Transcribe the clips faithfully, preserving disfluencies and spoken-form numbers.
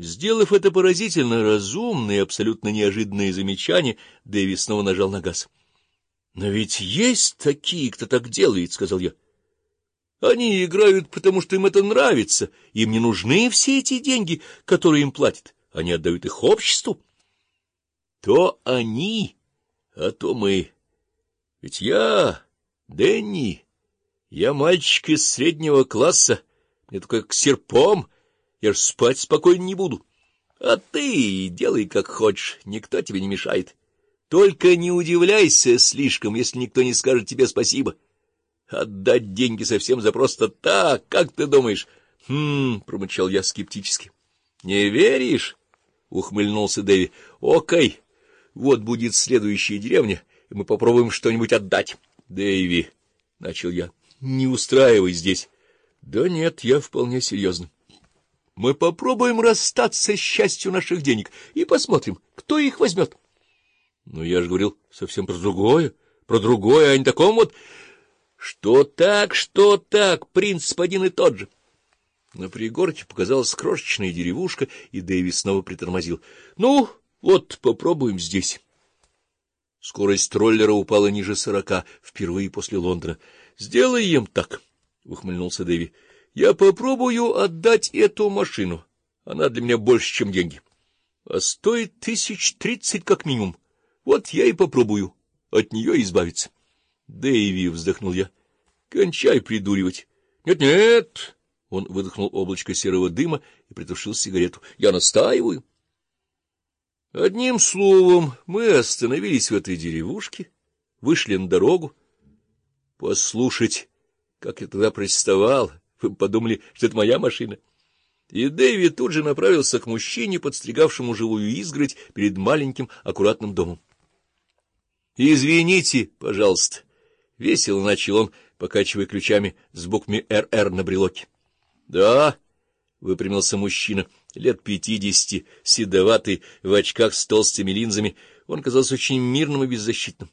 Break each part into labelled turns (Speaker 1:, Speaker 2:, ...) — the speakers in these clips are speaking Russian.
Speaker 1: Сделав это поразительно разумное и абсолютно неожиданное замечание, Дэви снова нажал на газ. — Но ведь есть такие, кто так делает, — сказал я. — Они играют, потому что им это нравится. Им не нужны все эти деньги, которые им платят. Они отдают их обществу. — То они, а то мы. Ведь я, Дэнни, я мальчик из среднего класса, мне только к серпом, я ж спать спокойно не буду. А ты делай как хочешь, никто тебе не мешает. Только не удивляйся слишком, если никто не скажет тебе спасибо. Отдать деньги совсем за просто так, как ты думаешь? — Хм, — промычал я скептически. — Не веришь? — ухмыльнулся Дэви. — Окей, вот будет следующая деревня, и мы попробуем что-нибудь отдать. — Дэви, — начал я, — не устраивай здесь. — Да нет, я вполне серьезно. Мы попробуем расстаться с частью наших денег и посмотрим, кто их возьмет. — Но я же говорил совсем про другое, про другое, а не таком вот... Что так, что так, принцип один и тот же. На пригорке показалась крошечная деревушка, и Дэви снова притормозил. — Ну, вот, попробуем здесь. Скорость троллера упала ниже сорока, впервые после Лондона. — Сделаем так, — ухмыльнулся Дэви. — Я попробую отдать эту машину. Она для меня больше, чем деньги. А стоит тысяч тридцать как минимум. Вот я и попробую от нее избавиться. — Дэйви, — вздохнул я, — кончай придуривать. Нет, — Нет-нет, — он выдохнул облачко серого дыма и притушил сигарету. — Я настаиваю. Одним словом, мы остановились в этой деревушке, вышли на дорогу. Послушать, как я тогда протестовал, вы подумали, что это моя машина. И Дэви тут же направился к мужчине, подстригавшему живую изгородь перед маленьким аккуратным домом. — Извините, пожалуйста, — весело начал он, покачивая ключами с буквами «эр эр» на брелоке. — Да, — выпрямился мужчина, лет пятидесяти, седоватый, в очках с толстыми линзами. Он казался очень мирным и беззащитным.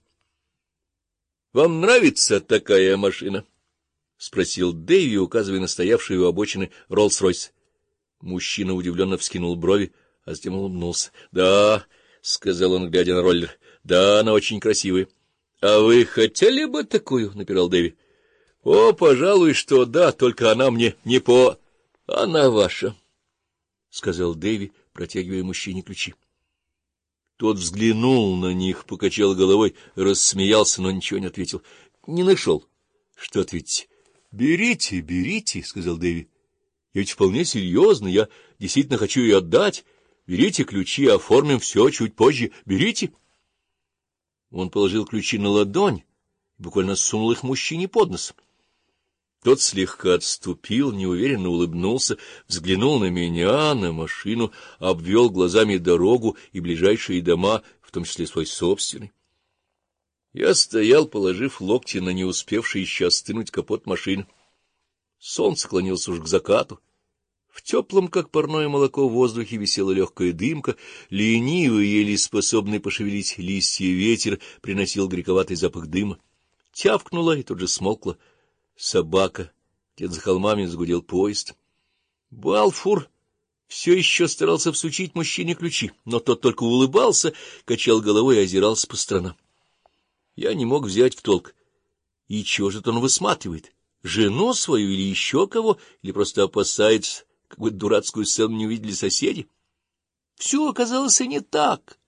Speaker 1: — Вам нравится такая машина? — спросил Дэйви, указывая на стоявший у обочины Роллс-Ройс. Мужчина удивленно вскинул брови, а затем улыбнулся. — Да, — сказал он, глядя на роллер, — да, она очень красивая. — А вы хотели бы такую? — напирал Дэви. — О, пожалуй, что да, только она мне не по... — Она ваша, — сказал Дэви, протягивая мужчине ключи. Тот взглянул на них, покачал головой, рассмеялся, но ничего не ответил. Не нашел. Что ответить? — Берите, берите, — сказал Дэви. — Я ведь вполне серьезно, я действительно хочу ее отдать. Берите ключи, оформим все чуть позже. Берите. Он положил ключи на ладонь и буквально сунул их мужчине под нос. Тот слегка отступил, неуверенно улыбнулся, взглянул на меня, на машину, обвел глазами дорогу и ближайшие дома, в том числе свой собственный. Я стоял, положив локти на не успевший еще остынуть капот машины. Солнце клонилось уж к закату. В теплом, как парное молоко, в воздухе висела легкая дымка, ленивый, еле способный пошевелить листья ветер, приносил горьковатый запах дыма. Тявкнула и тут же смолкла собака. Где-то за холмами загудел поезд. Балфур все еще старался всучить мужчине ключи, но тот только улыбался, качал головой и озирался по сторонам. Я не мог взять в толк. И чего же он высматривает? Жену свою или еще кого? Или просто опасается, какую-то дурацкую сцену не увидели соседи? Все оказалось и не так.